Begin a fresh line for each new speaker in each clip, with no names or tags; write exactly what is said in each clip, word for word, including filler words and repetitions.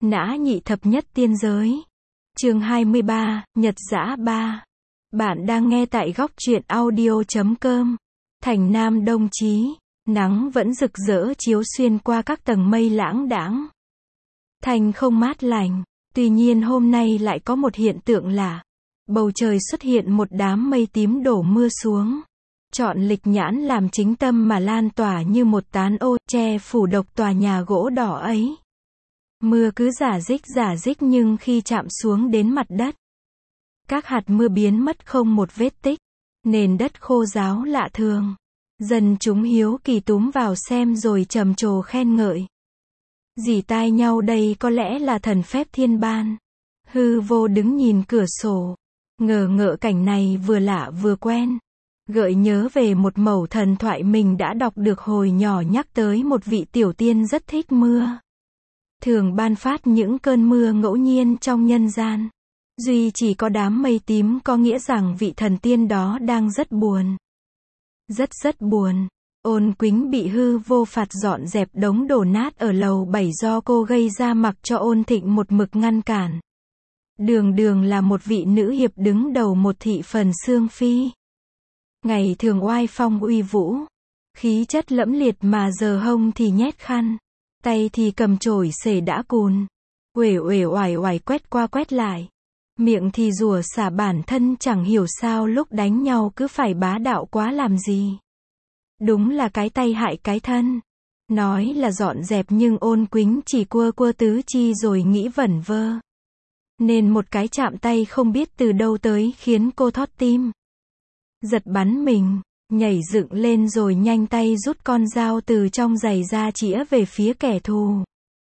Nã nhị thập nhất tiên giới. Chương hai mươi ba, Nhật Giã ba. Bạn đang nghe tại góc truyện audio chấm com. Thành Nam Đông Chí, nắng vẫn rực rỡ chiếu xuyên qua các tầng mây lãng đãng. Thành không mát lành, tuy nhiên hôm nay lại có một hiện tượng lạ. Bầu trời xuất hiện một đám mây tím đổ mưa xuống. Chọn Lịch Nhãn làm chính tâm mà lan tỏa như một tán ô, che phủ độc tòa nhà gỗ đỏ ấy. Mưa cứ rả rích rả rích nhưng khi chạm xuống đến mặt đất, các hạt mưa biến mất không một vết tích. Nền đất khô ráo lạ thường. Dân chúng hiếu kỳ túm vào xem rồi trầm trồ khen ngợi. Rỉ tai nhau đây có lẽ là thần phép thiên ban. Hư Vô đứng nhìn cửa sổ, ngờ ngợ cảnh này vừa lạ vừa quen. Gợi nhớ về một mẩu thần thoại mình đã đọc được hồi nhỏ, nhắc tới một vị tiểu tiên rất thích mưa. Thường ban phát những cơn mưa ngẫu nhiên trong nhân gian. Duy chỉ có đám mây tím có nghĩa rằng vị thần tiên đó đang rất buồn. Rất rất buồn. Ôn Quýnh bị Hư Vô phạt dọn dẹp đống đổ nát ở lầu bảy do cô gây ra, mặc cho Ôn Thịnh một mực ngăn cản. Đường đường là một vị nữ hiệp đứng đầu một thị phần Sương Phi. Ngày thường oai phong uy vũ, khí chất lẫm liệt, mà giờ hông thì nhét khăn, tay thì cầm chổi xể đã cùn, uể uể oải oải quét qua quét lại, miệng thì rủa xả bản thân, chẳng hiểu sao lúc đánh nhau cứ phải bá đạo quá làm gì. Đúng là cái tay hại cái thân. Nói là dọn dẹp nhưng Ôn Quýnh chỉ quơ quơ tứ chi rồi nghĩ vẩn vơ. Nên một cái chạm tay không biết từ đâu tới khiến cô thót tim. Giật bắn mình, nhảy dựng lên rồi nhanh tay rút con dao từ trong giày ra chĩa về phía kẻ thù.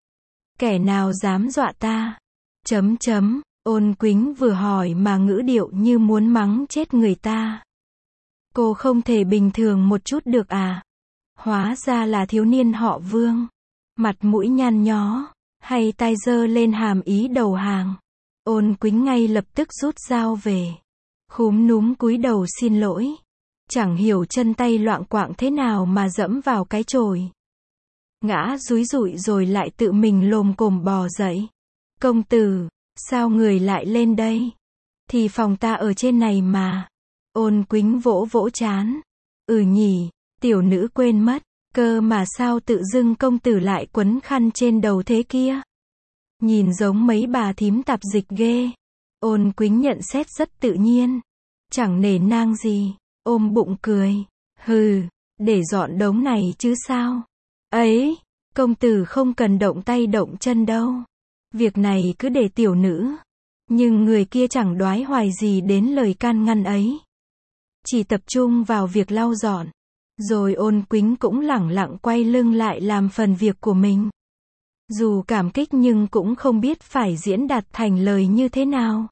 Kẻ nào dám dọa ta? Chấm chấm, Ôn Quýnh vừa hỏi mà ngữ điệu như muốn mắng chết người ta. Cô không thể bình thường một chút được à? Hóa ra là thiếu niên họ Vương. Mặt mũi nhăn nhó, hay tay giơ lên hàm ý đầu hàng. Ôn Quýnh ngay lập tức rút dao về. Khúm núm cúi đầu xin lỗi. Chẳng hiểu chân tay loạng quạng thế nào mà dẫm vào cái chổi. Ngã dúi dụi rồi lại tự mình lồm cồm bò dậy. Công tử, sao người lại lên đây? Thì phòng ta ở trên này mà. Ôn Quýnh vỗ vỗ trán. Ừ nhỉ, tiểu nữ quên mất. Cơ mà sao tự dưng công tử lại quấn khăn trên đầu thế kia? Nhìn giống mấy bà thím tạp dịch ghê. Ôn Quýnh nhận xét rất tự nhiên. Chẳng nể nang gì. Ôm bụng cười. Hừ, để dọn đống này chứ sao. Ấy, công tử không cần động tay động chân đâu. Việc này cứ để tiểu nữ. Nhưng người kia chẳng đoái hoài gì đến lời can ngăn ấy. Chỉ tập trung vào việc lau dọn. Rồi Ôn Quýnh cũng lẳng lặng quay lưng lại làm phần việc của mình. Dù cảm kích nhưng cũng không biết phải diễn đạt thành lời như thế nào.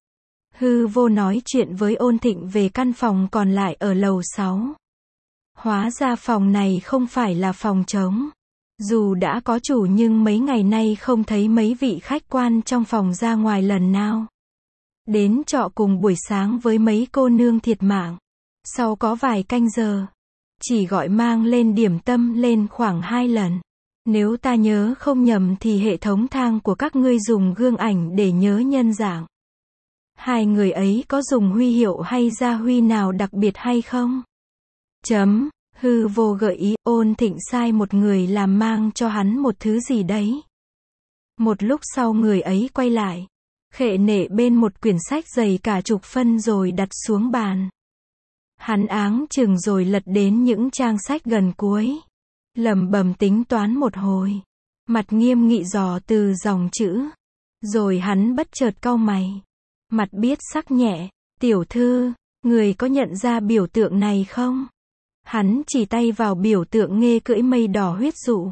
Hư Vô nói chuyện với Ôn Thịnh về căn phòng còn lại ở lầu sáu. Hóa ra phòng này không phải là phòng trống. Dù đã có chủ nhưng mấy ngày nay không thấy mấy vị khách quan trong phòng ra ngoài lần nào. Đến trọ cùng buổi sáng với mấy cô nương thiệt mạng. Sau có vài canh giờ, chỉ gọi mang lên điểm tâm lên khoảng hai lần. Nếu ta nhớ không nhầm thì hệ thống thang của các ngươi dùng gương ảnh để nhớ nhân dạng. Hai người ấy có dùng huy hiệu hay gia huy nào đặc biệt hay không? Chấm, Hư Vô gợi ý. Ôn Thịnh sai một người làm mang cho hắn một thứ gì đấy. Một lúc sau người ấy quay lại, khệ nệ bên một quyển sách dày cả chục phân rồi đặt xuống bàn. Hắn áng chừng rồi lật đến những trang sách gần cuối. Lẩm bẩm tính toán một hồi. Mặt nghiêm nghị dò từ dòng chữ. Rồi hắn bất chợt cau mày. Mặt biết sắc nhẹ. Tiểu thư, người có nhận ra biểu tượng này không? Hắn chỉ tay vào biểu tượng nghê cưỡi mây đỏ huyết dụ.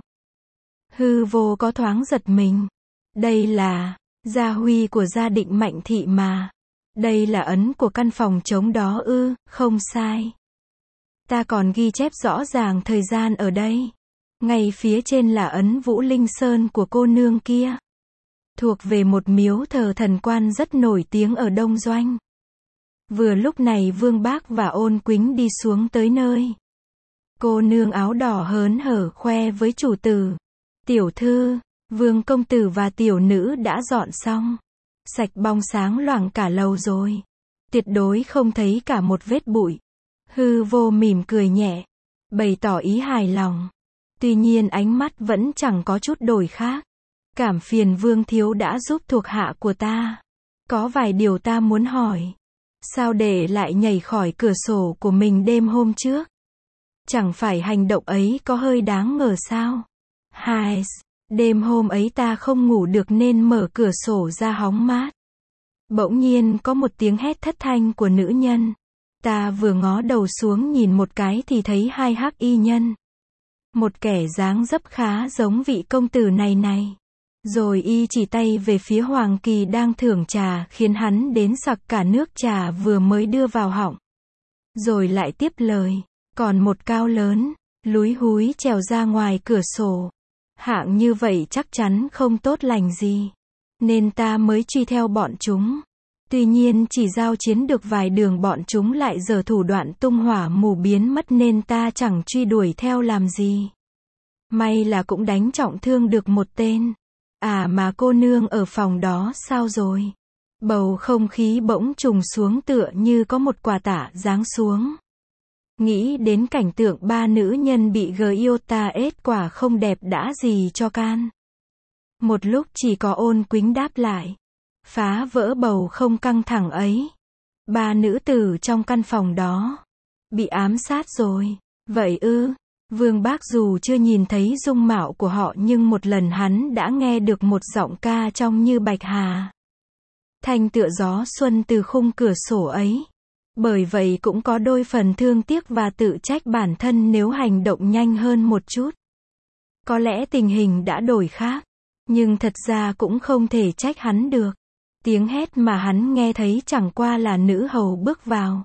Hư Vô có thoáng giật mình. Đây là gia huy của gia Định Mạnh thị mà. Đây là ấn của căn phòng trống đó ư? Không sai. Ta còn ghi chép rõ ràng thời gian ở đây. Ngay phía trên là ấn Vũ Linh Sơn của cô nương kia. Thuộc về một miếu thờ thần quan rất nổi tiếng ở Đông Doanh. Vừa lúc này Vương Bác và Ôn Quýnh đi xuống tới nơi. Cô nương áo đỏ hớn hở khoe với chủ tử. Tiểu thư, Vương công tử và tiểu nữ đã dọn xong. Sạch bong sáng loảng cả lầu rồi. Tuyệt đối không thấy cả một vết bụi. Hư vô mỉm cười nhẹ, bày tỏ ý hài lòng. Tuy nhiên ánh mắt vẫn chẳng có chút đổi khác. Cảm phiền Vương thiếu đã giúp thuộc hạ của ta. Có vài điều ta muốn hỏi. Sao để lại nhảy khỏi cửa sổ của mình đêm hôm trước? Chẳng phải hành động ấy có hơi đáng ngờ sao? Hai, đêm hôm ấy ta không ngủ được nên mở cửa sổ ra hóng mát. Bỗng nhiên có một tiếng hét thất thanh của nữ nhân. Ta vừa ngó đầu xuống nhìn một cái thì thấy hai hắc y nhân. Một kẻ dáng dấp khá giống vị công tử này này. Rồi y chỉ tay về phía Hoàng Kỳ đang thưởng trà khiến hắn đến sặc cả nước trà vừa mới đưa vào họng. Rồi lại tiếp lời. Còn một cao lớn, lúi húi trèo ra ngoài cửa sổ. Hạng như vậy chắc chắn không tốt lành gì. Nên ta mới truy theo bọn chúng. Tuy nhiên chỉ giao chiến được vài đường bọn chúng lại giở thủ đoạn tung hỏa mù biến mất nên ta chẳng truy đuổi theo làm gì. May là cũng đánh trọng thương được một tên. À mà cô nương ở phòng đó sao rồi? Bầu không khí bỗng trùng xuống tựa như có một quả tả giáng xuống. Nghĩ đến cảnh tượng ba nữ nhân bị Gyota ết quả không đẹp đã gì cho can. Một lúc chỉ có Ôn Quýnh đáp lại. Phá vỡ bầu không căng thẳng ấy. Ba nữ tử trong căn phòng đó. Bị ám sát rồi. Vậy ư? Vương Bác dù chưa nhìn thấy dung mạo của họ nhưng một lần hắn đã nghe được một giọng ca trong như bạch hà. Thanh tựa gió xuân từ khung cửa sổ ấy. Bởi vậy cũng có đôi phần thương tiếc và tự trách bản thân nếu hành động nhanh hơn một chút. Có lẽ tình hình đã đổi khác. Nhưng thật ra cũng không thể trách hắn được. Tiếng hét mà hắn nghe thấy chẳng qua là nữ hầu bước vào.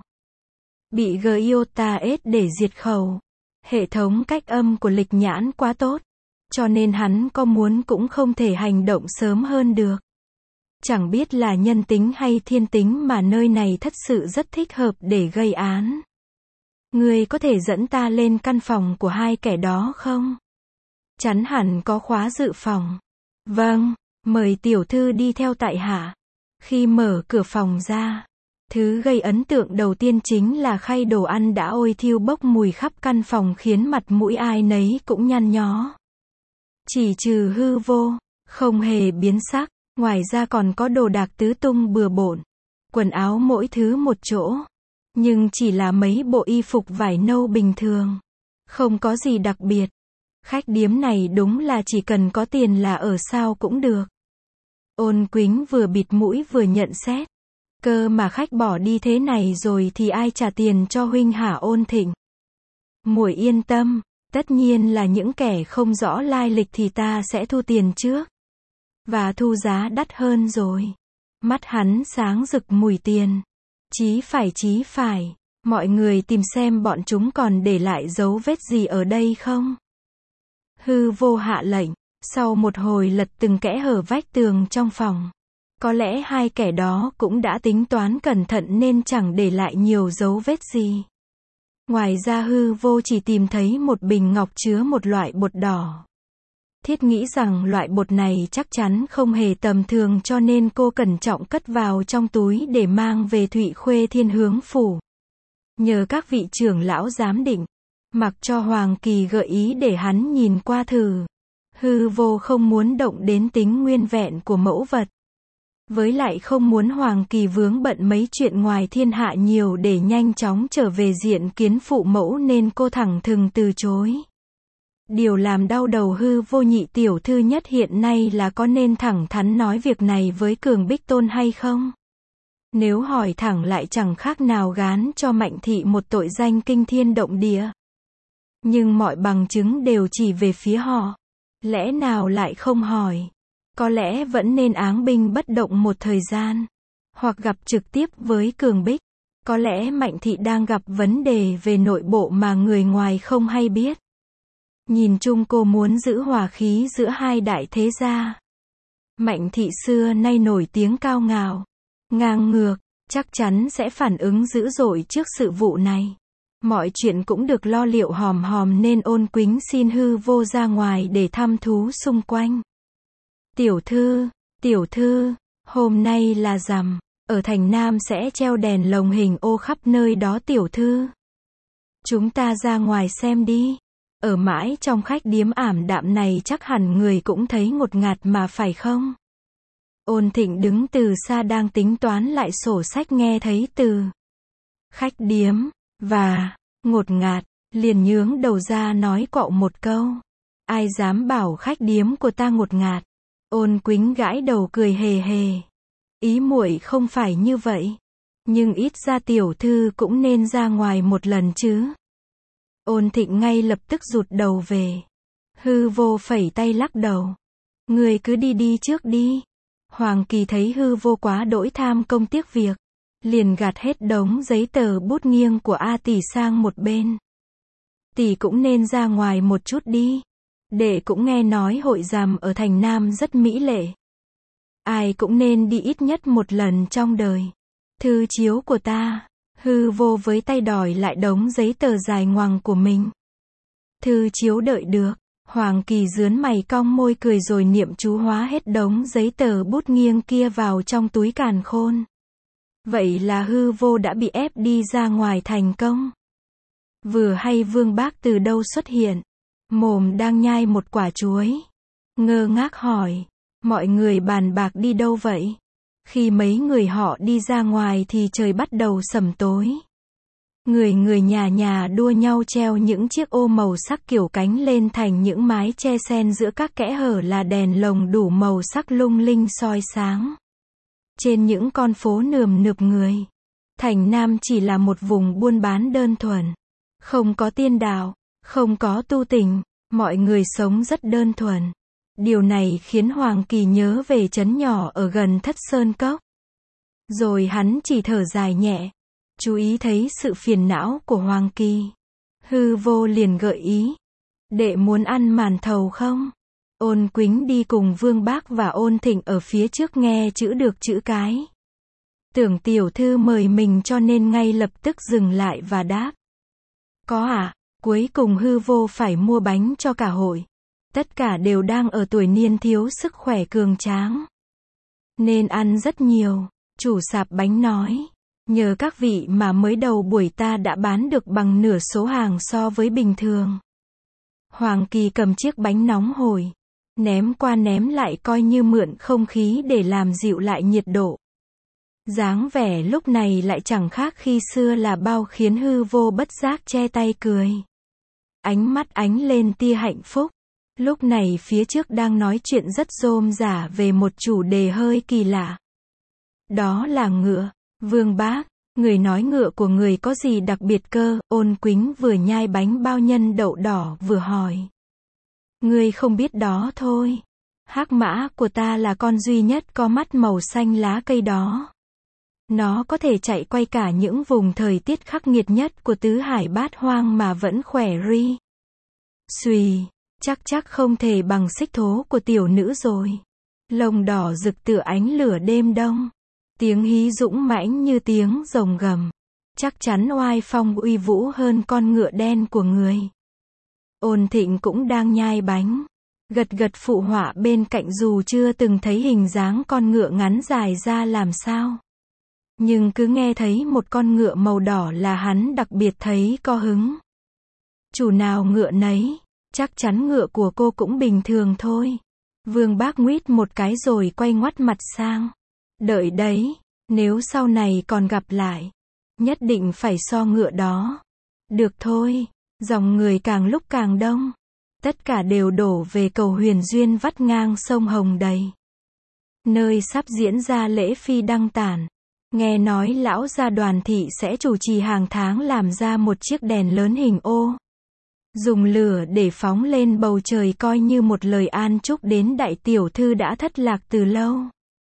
Bị Gyota ết để diệt khẩu. Hệ thống cách âm của Lịch Nhãn quá tốt. Cho nên hắn có muốn cũng không thể hành động sớm hơn được. Chẳng biết là nhân tính hay thiên tính mà nơi này thật sự rất thích hợp để gây án. Ngươi có thể dẫn ta lên căn phòng của hai kẻ đó không? Chắn hẳn có khóa dự phòng. Vâng, mời tiểu thư đi theo tại hạ. Khi mở cửa phòng ra, thứ gây ấn tượng đầu tiên chính là khay đồ ăn đã ôi thiêu bốc mùi khắp căn phòng khiến mặt mũi ai nấy cũng nhăn nhó. Chỉ trừ Hư Vô, không hề biến sắc, ngoài ra còn có đồ đạc tứ tung bừa bộn, quần áo mỗi thứ một chỗ, nhưng chỉ là mấy bộ y phục vải nâu bình thường, không có gì đặc biệt. Khách điếm này đúng là chỉ cần có tiền là ở sao cũng được. Ôn Quýnh vừa bịt mũi vừa nhận xét. Cơ mà khách bỏ đi thế này rồi thì ai trả tiền cho huynh hả Ôn Thịnh? Muội yên tâm, tất nhiên là những kẻ không rõ lai lịch thì ta sẽ thu tiền trước. Và thu giá đắt hơn rồi. Mắt hắn sáng rực mùi tiền. Chí phải chí phải, mọi người tìm xem bọn chúng còn để lại dấu vết gì ở đây không? Hư Vô hạ lệnh, sau một hồi lật từng kẽ hở vách tường trong phòng. Có lẽ hai kẻ đó cũng đã tính toán cẩn thận nên chẳng để lại nhiều dấu vết gì. Ngoài ra Hư Vô chỉ tìm thấy một bình ngọc chứa một loại bột đỏ. Thiết nghĩ rằng loại bột này chắc chắn không hề tầm thường cho nên cô cẩn trọng cất vào trong túi để mang về Thụy Khuê Thiên Hướng Phủ. Nhờ các vị trưởng lão giám định, mặc cho Hoàng Kỳ gợi ý để hắn nhìn qua thử. Hư Vô không muốn động đến tính nguyên vẹn của mẫu vật. Với lại không muốn Hoàng Kỳ vướng bận mấy chuyện ngoài thiên hạ nhiều để nhanh chóng trở về diện kiến phụ mẫu nên cô thẳng thừng từ chối. Điều làm đau đầu Hư Vô nhị tiểu thư nhất hiện nay là có nên thẳng thắn nói việc này với Cường Bích Tôn hay không? Nếu hỏi thẳng lại chẳng khác nào gán cho Mạnh Thị một tội danh kinh thiên động địa. Nhưng mọi bằng chứng đều chỉ về phía họ. Lẽ nào lại không hỏi? Có lẽ vẫn nên áng binh bất động một thời gian. Hoặc gặp trực tiếp với Cường Bích. Có lẽ Mạnh Thị đang gặp vấn đề về nội bộ mà người ngoài không hay biết. Nhìn chung cô muốn giữ hòa khí giữa hai đại thế gia. Mạnh Thị xưa nay nổi tiếng cao ngạo, ngang ngược, chắc chắn sẽ phản ứng dữ dội trước sự vụ này. Mọi chuyện cũng được lo liệu hòm hòm nên Ôn Quýnh xin Hư Vô ra ngoài để thăm thú xung quanh. Tiểu thư, tiểu thư, hôm nay là rằm, ở thành Nam sẽ treo đèn lồng hình ô khắp nơi đó tiểu thư. Chúng ta ra ngoài xem đi. Ở mãi trong khách điếm ảm đạm này chắc hẳn người cũng thấy ngột ngạt mà phải không? Ôn Thịnh đứng từ xa đang tính toán lại sổ sách nghe thấy từ khách điếm và ngột ngạt, liền nhướng đầu ra nói quạo một câu. Ai dám bảo khách điếm của ta ngột ngạt? Ôn Quýnh gãi đầu cười hề hề. Ý muội không phải như vậy. Nhưng ít ra tiểu thư cũng nên ra ngoài một lần chứ. Ôn Thịnh ngay lập tức rụt đầu về. Hư Vô phẩy tay lắc đầu. Người cứ đi đi trước đi. Hoàng Kỳ thấy Hư Vô quá đỗi tham công tiếc việc. Liền gạt hết đống giấy tờ bút nghiêng của A tỷ sang một bên. Tỷ cũng nên ra ngoài một chút đi. Đệ cũng nghe nói hội rằm ở thành Nam rất mỹ lệ. Ai cũng nên đi ít nhất một lần trong đời. Thư chiếu của ta. Hư Vô với tay đòi lại đống giấy tờ dài ngoằng của mình. Thư chiếu đợi được. Hoàng Kỳ dướn mày cong môi cười rồi niệm chú hóa hết đống giấy tờ bút nghiêng kia vào trong túi càn khôn. Vậy là Hư Vô đã bị ép đi ra ngoài thành công. Vừa hay Vương Bác từ đâu xuất hiện. Mồm đang nhai một quả chuối. Ngơ ngác hỏi. Mọi người bàn bạc đi đâu vậy? Khi mấy người họ đi ra ngoài thì trời bắt đầu sẩm tối. Người người nhà nhà đua nhau treo những chiếc ô màu sắc kiểu cánh lên thành những mái che xen giữa các kẽ hở là đèn lồng đủ màu sắc lung linh soi sáng. Trên những con phố nườm nượp người. Thành Nam chỉ là một vùng buôn bán đơn thuần. Không có tiên đạo, không có tu tình, mọi người sống rất đơn thuần. Điều này khiến Hoàng Kỳ nhớ về trấn nhỏ ở gần Thất Sơn Cốc. Rồi hắn chỉ thở dài nhẹ. Chú ý thấy sự phiền não của Hoàng Kỳ. Hư Vô liền gợi ý. Đệ muốn ăn màn thầu không? Ôn Quýnh đi cùng Vương Bác và Ôn Thịnh ở phía trước nghe chữ được chữ cái. Tưởng tiểu thư mời mình cho nên ngay lập tức dừng lại và đáp. Có ạ, à? Cuối cùng Hư Vô phải mua bánh cho cả hội. Tất cả đều đang ở tuổi niên thiếu sức khỏe cường tráng. Nên ăn rất nhiều, chủ sạp bánh nói. Nhờ các vị mà mới đầu buổi ta đã bán được bằng nửa số hàng so với bình thường. Hoàng Kỳ cầm chiếc bánh nóng hổi. Ném qua ném lại coi như mượn không khí để làm dịu lại nhiệt độ. Dáng vẻ lúc này lại chẳng khác khi xưa là bao khiến Hư Vô bất giác che tay cười. Ánh mắt ánh lên tia hạnh phúc. Lúc này phía trước đang nói chuyện rất rôm rả về một chủ đề hơi kỳ lạ. Đó là ngựa. Vương Bác, người nói ngựa của người có gì đặc biệt cơ? Ôn Quýnh vừa nhai bánh bao nhân đậu đỏ vừa hỏi. Ngươi không biết đó thôi. Hắc mã của ta là con duy nhất có mắt màu xanh lá cây đó. Nó có thể chạy quay cả những vùng thời tiết khắc nghiệt nhất của tứ hải bát hoang mà vẫn khỏe ri. Xùy, chắc chắc không thể bằng xích thố của tiểu nữ rồi. Lông đỏ rực tựa ánh lửa đêm đông. Tiếng hí dũng mãnh như tiếng rồng gầm. Chắc chắn oai phong uy vũ hơn con ngựa đen của người. Ôn Thịnh cũng đang nhai bánh. Gật gật phụ họa bên cạnh dù chưa từng thấy hình dáng con ngựa ngắn dài ra làm sao. Nhưng cứ nghe thấy một con ngựa màu đỏ là hắn đặc biệt thấy có hứng. Chủ nào ngựa nấy, chắc chắn ngựa của cô cũng bình thường thôi. Vương Bác nguýt một cái rồi quay ngoắt mặt sang. Đợi đấy, nếu sau này còn gặp lại, nhất định phải so ngựa đó. Được thôi, dòng người càng lúc càng đông. Tất cả đều đổ về cầu Huyền Duyên vắt ngang sông Hồng đầy. Nơi sắp diễn ra lễ phi đăng tản. Nghe nói lão gia Đoàn thị sẽ chủ trì hàng tháng làm ra một chiếc đèn lớn hình ô. Dùng lửa để phóng lên bầu trời coi như một lời an chúc đến đại tiểu thư đã thất lạc từ lâu.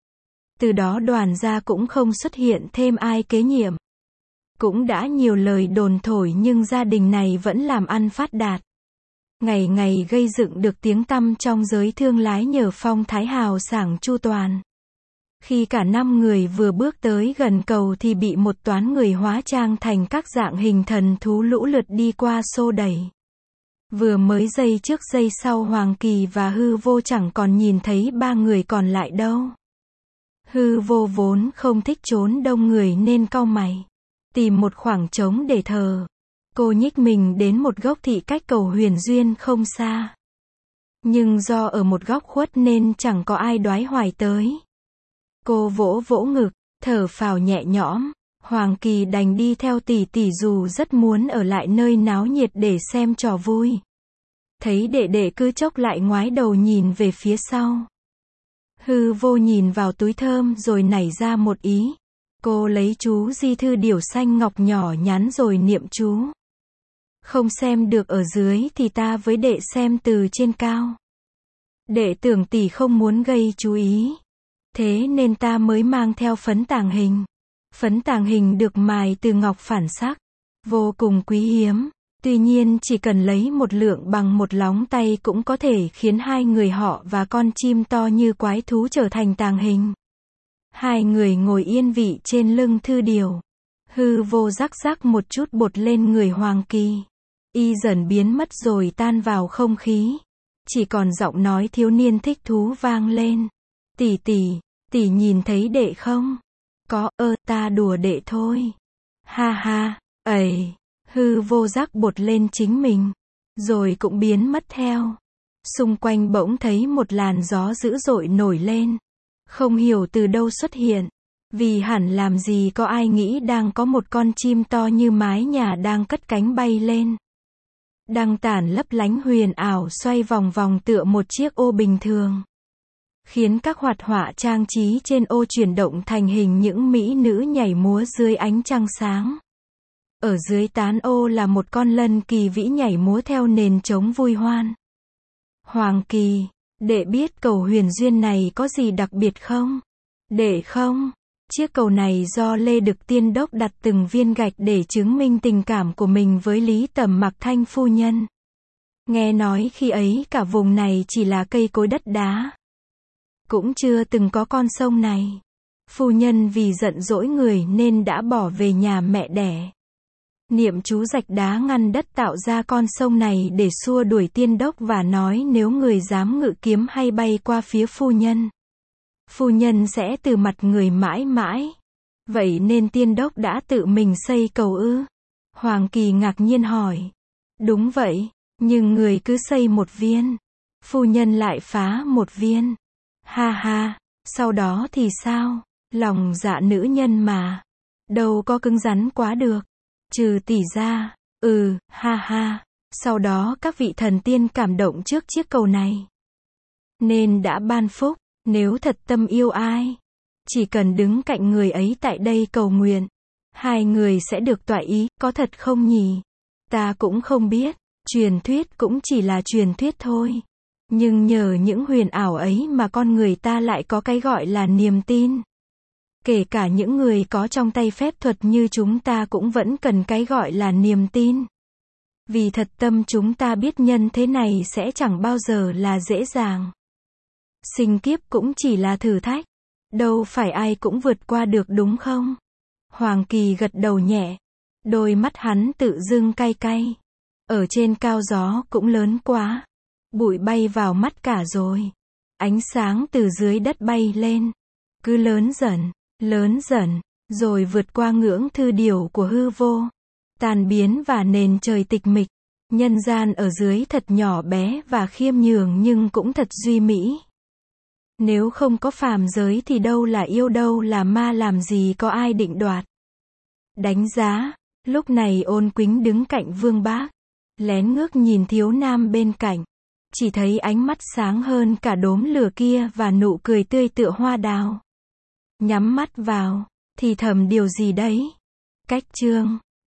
Từ đó Đoàn gia cũng không xuất hiện thêm ai kế nhiệm. Cũng đã nhiều lời đồn thổi nhưng gia đình này vẫn làm ăn phát đạt. Ngày ngày gây dựng được tiếng tăm trong giới thương lái nhờ phong thái hào sảng chu toàn. Khi cả năm người vừa bước tới gần cầu thì bị một toán người hóa trang thành các dạng hình thần thú lũ lượt đi qua xô đẩy. Vừa mới giây trước giây sau Hoàng Kỳ và Hư Vô chẳng còn nhìn thấy ba người còn lại đâu. Hư Vô vốn không thích trốn đông người nên cau mày, tìm một khoảng trống để thờ. Cô nhích mình đến một gốc thị cách cầu Huyền Duyên không xa. Nhưng do ở một góc khuất nên chẳng có ai đoái hoài tới. Cô vỗ vỗ ngực, thở phào nhẹ nhõm. Hoàng Kỳ đành đi theo tỷ tỷ dù rất muốn ở lại nơi náo nhiệt để xem trò vui. Thấy đệ đệ cứ chốc lại ngoái đầu nhìn về phía sau. Hư Vô nhìn vào túi thơm rồi nảy ra một ý. Cô lấy chú di thư điểu xanh ngọc nhỏ nhắn rồi niệm chú. Không xem được ở dưới thì ta với đệ xem từ trên cao. Đệ tưởng tỷ không muốn gây chú ý. Thế nên ta mới mang theo phấn tàng hình. Phấn tàng hình được mài từ ngọc phản sắc. Vô cùng quý hiếm. Tuy nhiên chỉ cần lấy một lượng bằng một lóng tay cũng có thể khiến hai người họ và con chim to như quái thú trở thành tàng hình. Hai người ngồi yên vị trên lưng thư điểu. Hư Vô rắc rắc một chút bột lên người Hoàng Kỳ. Y dần biến mất rồi tan vào không khí. Chỉ còn giọng nói thiếu niên thích thú vang lên. Tỷ tỷ, tỷ nhìn thấy đệ không? Có, ơ, ta đùa đệ thôi. Ha ha, ầy. Hư Vô rắc bột lên chính mình. Rồi cũng biến mất theo. Xung quanh bỗng thấy một làn gió dữ dội nổi lên. Không hiểu từ đâu xuất hiện. Vì hẳn làm gì có ai nghĩ đang có một con chim to như mái nhà đang cất cánh bay lên. Đăng tản lấp lánh huyền ảo xoay vòng vòng tựa một chiếc ô bình thường. Khiến các hoạt họa trang trí trên ô chuyển động thành hình những mỹ nữ nhảy múa dưới ánh trăng sáng. Ở dưới tán ô là một con lân kỳ vĩ nhảy múa theo nền trống vui hoan. Hoàng Kỳ, đệ biết cầu Huyền Duyên này có gì đặc biệt không? Đệ không? Chiếc cầu này do Lê Đực Tiên Đốc đặt từng viên gạch để chứng minh tình cảm của mình với Lý Tầm Mặc Thanh phu nhân. Nghe nói khi ấy cả vùng này chỉ là cây cối đất đá. Cũng chưa từng có con sông này. Phu nhân vì giận dỗi người nên đã bỏ về nhà mẹ đẻ. Niệm chú rạch đá ngăn đất tạo ra con sông này để xua đuổi Tiên Đốc và nói nếu người dám ngự kiếm hay bay qua phía phu nhân, phu nhân sẽ từ mặt người mãi mãi. Vậy nên Tiên Đốc đã tự mình xây cầu ư? Hoàng Kỳ ngạc nhiên hỏi. Đúng vậy, nhưng người cứ xây một viên, phu nhân lại phá một viên. Ha ha, sau đó thì sao? Lòng dạ nữ nhân mà, đâu có cứng rắn quá được. Trừ tỷ ra, ừ, ha ha, sau đó các vị thần tiên cảm động trước chiếc cầu này. Nên đã ban phúc, nếu thật tâm yêu ai, chỉ cần đứng cạnh người ấy tại đây cầu nguyện, hai người sẽ được tọa ý, có thật không nhỉ? Ta cũng không biết, truyền thuyết cũng chỉ là truyền thuyết thôi. Nhưng nhờ những huyền ảo ấy mà con người ta lại có cái gọi là niềm tin. Kể cả những người có trong tay phép thuật như chúng ta cũng vẫn cần cái gọi là niềm tin. Vì thật tâm chúng ta biết nhân thế này sẽ chẳng bao giờ là dễ dàng. Sinh kiếp cũng chỉ là thử thách. Đâu phải ai cũng vượt qua được đúng không? Hoàng Kỳ gật đầu nhẹ. Đôi mắt hắn tự dưng cay cay. Ở trên cao gió cũng lớn quá. Bụi bay vào mắt cả rồi. Ánh sáng từ dưới đất bay lên. Cứ lớn dần, lớn dần, rồi vượt qua ngưỡng thư điểu của hư vô. Tàn biến và nền trời tịch mịch. Nhân gian ở dưới thật nhỏ bé và khiêm nhường nhưng cũng thật duy mỹ. Nếu không có phàm giới thì đâu là yêu đâu là ma, làm gì có ai định đoạt. Đánh giá, lúc này Ôn Quýnh đứng cạnh Vương Bác, lén ngước nhìn thiếu nam bên cạnh, chỉ thấy ánh mắt sáng hơn cả đốm lửa kia và nụ cười tươi tựa hoa đào. Nhắm mắt vào, thì thầm điều gì đấy. Cách chương